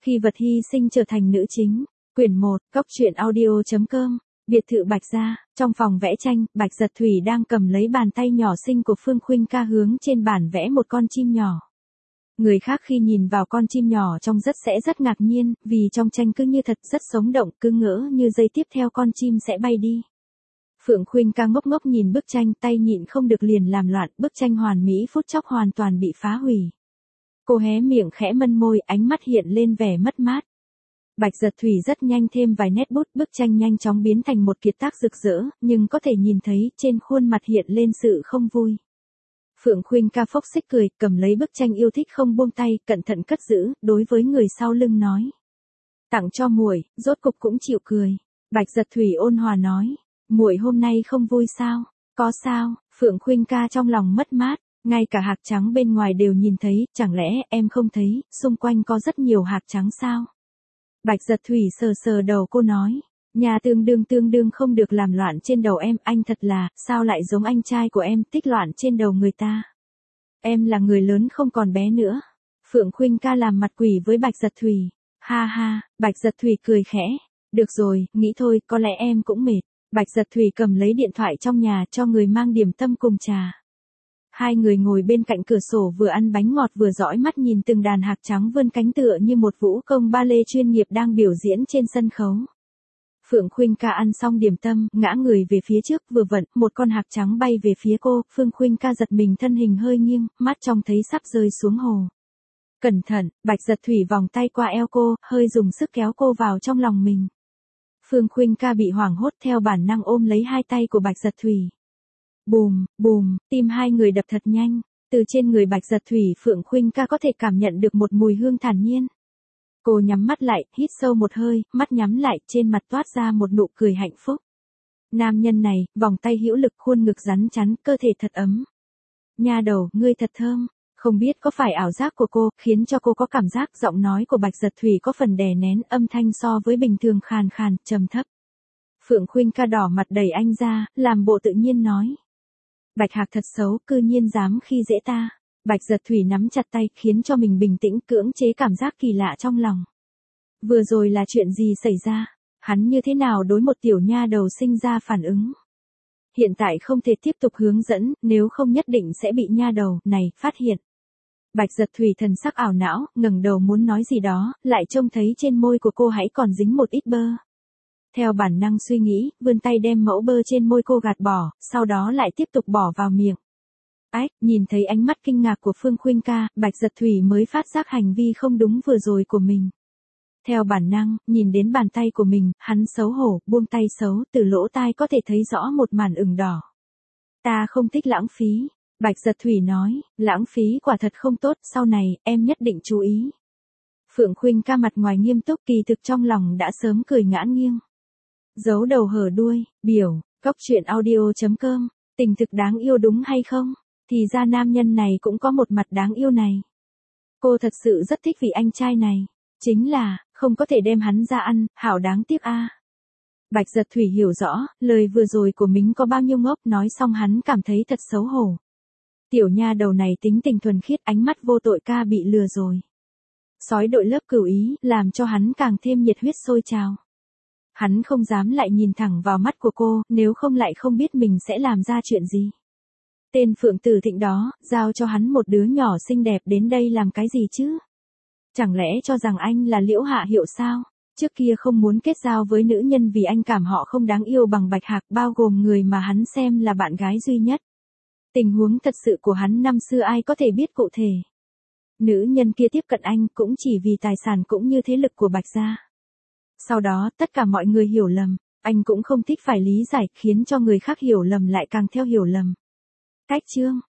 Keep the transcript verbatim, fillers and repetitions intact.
Khi vật hy sinh trở thành nữ chính. Quyển một, Cóc truyện audio chấm com. Biệt thự Bạch Gia. Trong phòng vẽ tranh, Bạch Giật Thủy đang cầm lấy bàn tay nhỏ xinh của Phương Khuynh Ca hướng trên bản vẽ một con chim nhỏ. Người khác khi nhìn vào con chim nhỏ trông rất sẽ rất ngạc nhiên, vì trong tranh cứ như thật rất sống động, cứ ngỡ như giây tiếp theo con chim sẽ bay đi. Phượng Khuynh Ca ngốc ngốc nhìn bức tranh, tay nhịn không được liền làm loạn, bức tranh hoàn mỹ phút chốc hoàn toàn bị phá hủy. Cô hé miệng khẽ mân môi, ánh mắt hiện lên vẻ mất mát. Bạch Giật Thủy rất nhanh thêm vài nét bút, bức tranh nhanh chóng biến thành một kiệt tác rực rỡ, nhưng có thể nhìn thấy trên khuôn mặt hiện lên sự không vui. Phượng Khuynh Ca phốc xích cười, cầm lấy bức tranh yêu thích không buông tay, cẩn thận cất giữ, đối với người sau lưng nói. Tặng cho muội, rốt cục cũng chịu cười. Bạch Giật Thủy ôn hòa nói, muội hôm nay không vui sao? Có sao? Phượng Khuynh Ca trong lòng mất mát, ngay cả hạc trắng bên ngoài đều nhìn thấy, chẳng lẽ em không thấy, xung quanh có rất nhiều hạc trắng sao? Bạch Giật Thủy sờ sờ đầu cô nói, nhà tương đương tương đương không được làm loạn trên đầu em, anh thật là, sao lại giống anh trai của em, tích loạn trên đầu người ta. Em là người lớn không còn bé nữa. Phượng Khuynh Ca làm mặt quỷ với Bạch Giật Thủy. Ha ha, Bạch Giật Thủy cười khẽ. Được rồi, nghĩ thôi, có lẽ em cũng mệt. Bạch Giật Thủy cầm lấy điện thoại trong nhà cho người mang điểm tâm cùng trà. Hai người ngồi bên cạnh cửa sổ vừa ăn bánh ngọt vừa dõi mắt nhìn từng đàn hạc trắng vươn cánh tựa như một vũ công ba lê chuyên nghiệp đang biểu diễn trên sân khấu. Phượng Khuynh Ca ăn xong điểm tâm, ngã người về phía trước, vừa vặn, một con hạc trắng bay về phía cô, Phương Khuynh Ca giật mình thân hình hơi nghiêng, mắt trông thấy sắp rơi xuống hồ. Cẩn thận, Bạch Giật Thủy vòng tay qua eo cô, hơi dùng sức kéo cô vào trong lòng mình. Phương Khuynh Ca bị hoảng hốt theo bản năng ôm lấy hai tay của Bạch Giật Thủy. Bùm, bùm, tim hai người đập thật nhanh, từ trên người Bạch Giật Thủy Phượng Khuynh Ca có thể cảm nhận được một mùi hương thản nhiên. Cô nhắm mắt lại, hít sâu một hơi, mắt nhắm lại, trên mặt toát ra một nụ cười hạnh phúc. Nam nhân này, vòng tay hữu lực, khuôn ngực rắn chắn, cơ thể thật ấm. Nha đầu, ngươi thật thơm. Không biết có phải ảo giác của cô, khiến cho cô có cảm giác giọng nói của Bạch Giật Thủy có phần đè nén, âm thanh so với bình thường khàn khàn, trầm thấp. Phượng Khuynh Ca đỏ mặt đẩy anh ra, làm bộ tự nhiên nói. Bạch Hạc thật xấu, cư nhiên dám khi dễ ta. Bạch Giật Thủy nắm chặt tay, khiến cho mình bình tĩnh, cưỡng chế cảm giác kỳ lạ trong lòng. Vừa rồi là chuyện gì xảy ra? Hắn như thế nào đối một tiểu nha đầu sinh ra phản ứng? Hiện tại không thể tiếp tục hướng dẫn, nếu không nhất định sẽ bị nha đầu này phát hiện. Bạch Giật Thủy thần sắc ảo não, ngẩng đầu muốn nói gì đó, lại trông thấy trên môi của cô hãy còn dính một ít bơ. Theo bản năng suy nghĩ, vươn tay đem mẫu bơ trên môi cô gạt bỏ, sau đó lại tiếp tục bỏ vào miệng. Ách, nhìn thấy ánh mắt kinh ngạc của Phương Khuynh Ca, Bạch Giật Thủy mới phát giác hành vi không đúng vừa rồi của mình. Theo bản năng, nhìn đến bàn tay của mình, hắn xấu hổ, buông tay xấu, từ lỗ tai có thể thấy rõ một màn ửng đỏ. Ta không thích lãng phí. Bạch Giật Thủy nói, lãng phí quả thật không tốt, sau này, em nhất định chú ý. Phượng Khuynh Ca mặt ngoài nghiêm túc, kỳ thực trong lòng đã sớm cười ngã nghiêng. Giấu đầu hở đuôi, biểu, Cóc truyện audio chấm com, tình thực đáng yêu đúng hay không? Thì ra nam nhân này cũng có một mặt đáng yêu này. Cô thật sự rất thích vị anh trai này. Chính là, không có thể đem hắn ra ăn, hảo đáng tiếc a. Bạch Giật Thủy hiểu rõ, lời vừa rồi của mình có bao nhiêu ngốc, nói xong hắn cảm thấy thật xấu hổ. Tiểu nha đầu này tính tình thuần khiết, ánh mắt vô tội ca bị lừa rồi. Sói đội lớp cửu ý, làm cho hắn càng thêm nhiệt huyết sôi trào. Hắn không dám lại nhìn thẳng vào mắt của cô, nếu không lại không biết mình sẽ làm ra chuyện gì. Tên Phượng Tử Thịnh đó, giao cho hắn một đứa nhỏ xinh đẹp đến đây làm cái gì chứ? Chẳng lẽ cho rằng anh là Liễu Hạ Hiệu sao? Trước kia không muốn kết giao với nữ nhân vì anh cảm họ không đáng yêu bằng Bạch Hạc, bao gồm người mà hắn xem là bạn gái duy nhất. Tình huống thật sự của hắn năm xưa ai có thể biết cụ thể. Nữ nhân kia tiếp cận anh cũng chỉ vì tài sản cũng như thế lực của Bạch gia. Sau đó, tất cả mọi người hiểu lầm, anh cũng không thích phải lý giải, khiến cho người khác hiểu lầm lại càng theo hiểu lầm. Cách chương